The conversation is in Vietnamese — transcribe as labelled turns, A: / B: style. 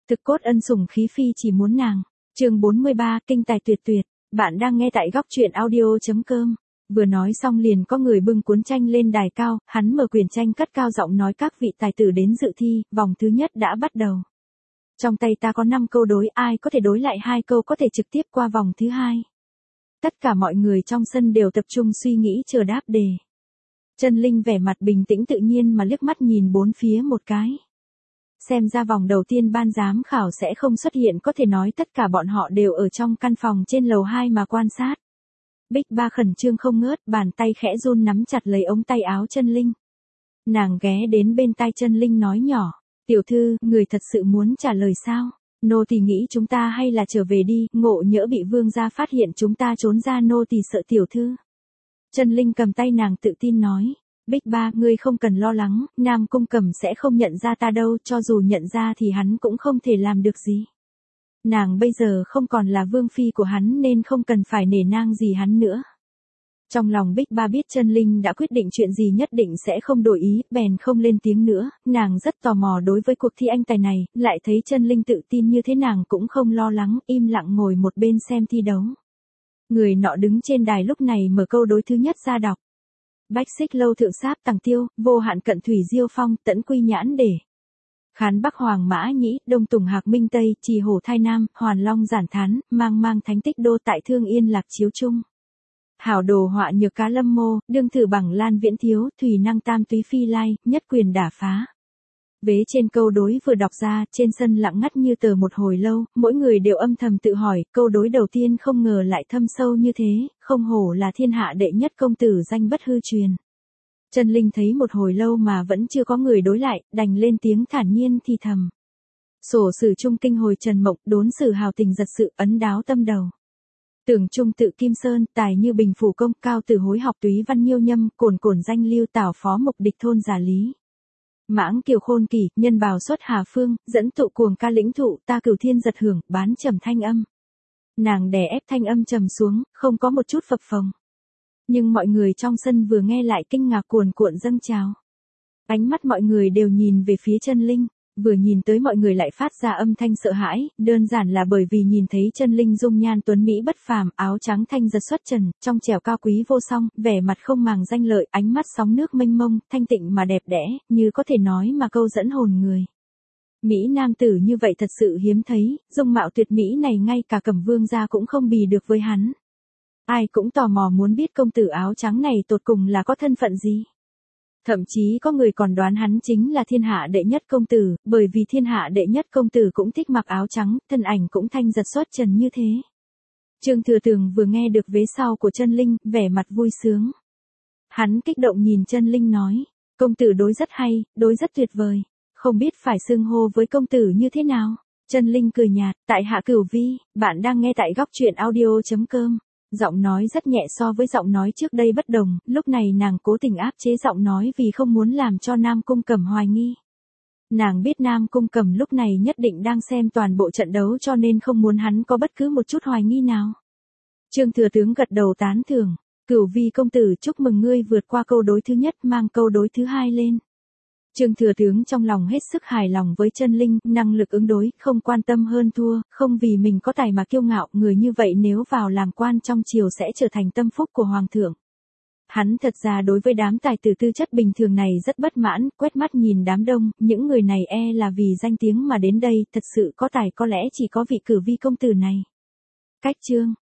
A: Thực cốt ân sủng khí phi chỉ muốn nàng. Chương 43, kinh tài tuyệt tuyệt. Bạn đang nghe tại góc truyện audio.com. Vừa nói xong liền có người bưng cuốn tranh lên đài cao, hắn mở quyển tranh cất cao giọng nói các vị tài tử đến dự thi, vòng thứ nhất đã bắt đầu. Trong tay ta có 5 câu đối, ai có thể đối lại 2 câu có thể trực tiếp qua vòng thứ 2. Tất cả mọi người trong sân đều tập trung suy nghĩ chờ đáp đề. Chân Linh vẻ mặt bình tĩnh tự nhiên mà liếc mắt nhìn bốn phía một cái. Xem ra vòng đầu tiên ban giám khảo sẽ không xuất hiện, có thể nói tất cả bọn họ đều ở trong căn phòng trên lầu 2 mà quan sát. Bích Ba khẩn trương không ngớt, bàn tay khẽ run nắm chặt lấy ống tay áo Chân Linh. Nàng ghé đến bên tai Chân Linh nói nhỏ, tiểu thư, người thật sự muốn trả lời sao? Nô tỳ nghĩ chúng ta hay là trở về đi, ngộ nhỡ bị vương gia phát hiện chúng ta trốn ra, nô tỳ sợ tiểu thư. Chân Linh cầm tay nàng tự tin nói, Bích Ba, ngươi không cần lo lắng, Nam Cung Cẩm sẽ không nhận ra ta đâu, cho dù nhận ra thì hắn cũng không thể làm được gì. Nàng bây giờ không còn là vương phi của hắn nên không cần phải nể nang gì hắn nữa. Trong lòng Bích Ba biết Chân Linh đã quyết định chuyện gì nhất định sẽ không đổi ý, bèn không lên tiếng nữa, nàng rất tò mò đối với cuộc thi anh tài này, lại thấy Chân Linh tự tin như thế nàng cũng không lo lắng, im lặng ngồi một bên xem thi đấu. Người nọ đứng trên đài lúc này mở câu đối thứ nhất ra đọc. Bách xích lâu thượng sáp tằng tiêu, vô hạn cận thủy diêu phong, tẫn quy nhãn để. Khán Bắc Hoàng Mã Nhĩ, Đông Tùng Hạc Minh Tây, Trì Hổ Thai Nam, Hoàn Long Giản Thán, mang mang thánh tích đô tại Thương Yên Lạc Chiếu Trung. Hảo đồ họa nhược cá lâm mô, đương thử bằng lan viễn thiếu, thủy năng tam túy phi lai, nhất quyền đả phá. Vế trên câu đối vừa đọc ra, trên sân lặng ngắt như tờ một hồi lâu, mỗi người đều âm thầm tự hỏi, câu đối đầu tiên không ngờ lại thâm sâu như thế, không hổ là thiên hạ đệ nhất công tử danh bất hư truyền. Chân Linh thấy một hồi lâu mà vẫn chưa có người đối lại, đành lên tiếng thản nhiên thì thầm. Sổ sử trung kinh hồi Trần Mộng, đốn sử hào tình giật sự, ấn đáo tâm đầu. Tưởng trung tự Kim Sơn, tài như bình phủ công, cao từ hối học túy văn nhiêu nhâm, cồn cồn danh lưu tảo phó mục địch thôn giả lý. Mãng kiều khôn kỳ, nhân bào xuất hà phương, dẫn tụ cuồng ca lĩnh thụ, ta cửu thiên giật hưởng, bán trầm thanh âm. Nàng đè ép thanh âm trầm xuống, không có một chút phập phồng. Nhưng mọi người trong sân vừa nghe lại kinh ngạc cuồn cuộn dâng trào. Ánh mắt mọi người đều nhìn về phía Chân Linh, vừa nhìn tới mọi người lại phát ra âm thanh sợ hãi, đơn giản là bởi vì nhìn thấy Chân Linh dung nhan tuấn mỹ bất phàm, áo trắng thanh giật xuất trần, trong trẻo cao quý vô song, vẻ mặt không màng danh lợi, ánh mắt sóng nước mênh mông, thanh tịnh mà đẹp đẽ, như có thể nói mà câu dẫn hồn người. Mỹ nam tử như vậy thật sự hiếm thấy, dung mạo tuyệt mỹ này ngay cả Cẩm Vương gia cũng không bì được với hắn. Ai cũng tò mò muốn biết công tử áo trắng này tột cùng là có thân phận gì. Thậm chí có người còn đoán hắn chính là thiên hạ đệ nhất công tử, bởi vì thiên hạ đệ nhất công tử cũng thích mặc áo trắng, thân ảnh cũng thanh giật xuất trần như thế. Trương Thừa Tường vừa nghe được vế sau của Chân Linh, vẻ mặt vui sướng. Hắn kích động nhìn Chân Linh nói, công tử đối rất hay, đối rất tuyệt vời, không biết phải xưng hô với công tử như thế nào. Chân Linh cười nhạt, tại hạ Cửu Vi, bạn đang nghe tại góc truyện audio.com. Giọng nói rất nhẹ so với giọng nói trước đây bất đồng, lúc này nàng cố tình áp chế giọng nói vì không muốn làm cho Nam Cung Cẩm hoài nghi. Nàng biết Nam Cung Cẩm lúc này nhất định đang xem toàn bộ trận đấu cho nên không muốn hắn có bất cứ một chút hoài nghi nào. Trương Thừa Tướng gật đầu tán thưởng, Cửu Vi công tử chúc mừng ngươi vượt qua câu đối thứ nhất mang câu đối thứ hai lên. Trương Thừa Tướng trong lòng hết sức hài lòng với Chân Linh, năng lực ứng đối, không quan tâm hơn thua, không vì mình có tài mà kiêu ngạo, người như vậy nếu vào làm quan trong triều sẽ trở thành tâm phúc của Hoàng thượng. Hắn thật ra đối với đám tài tử tư chất bình thường này rất bất mãn, quét mắt nhìn đám đông, những người này e là vì danh tiếng mà đến đây, thật sự có tài có lẽ chỉ có vị Cửu Vi công tử này. Cách chương.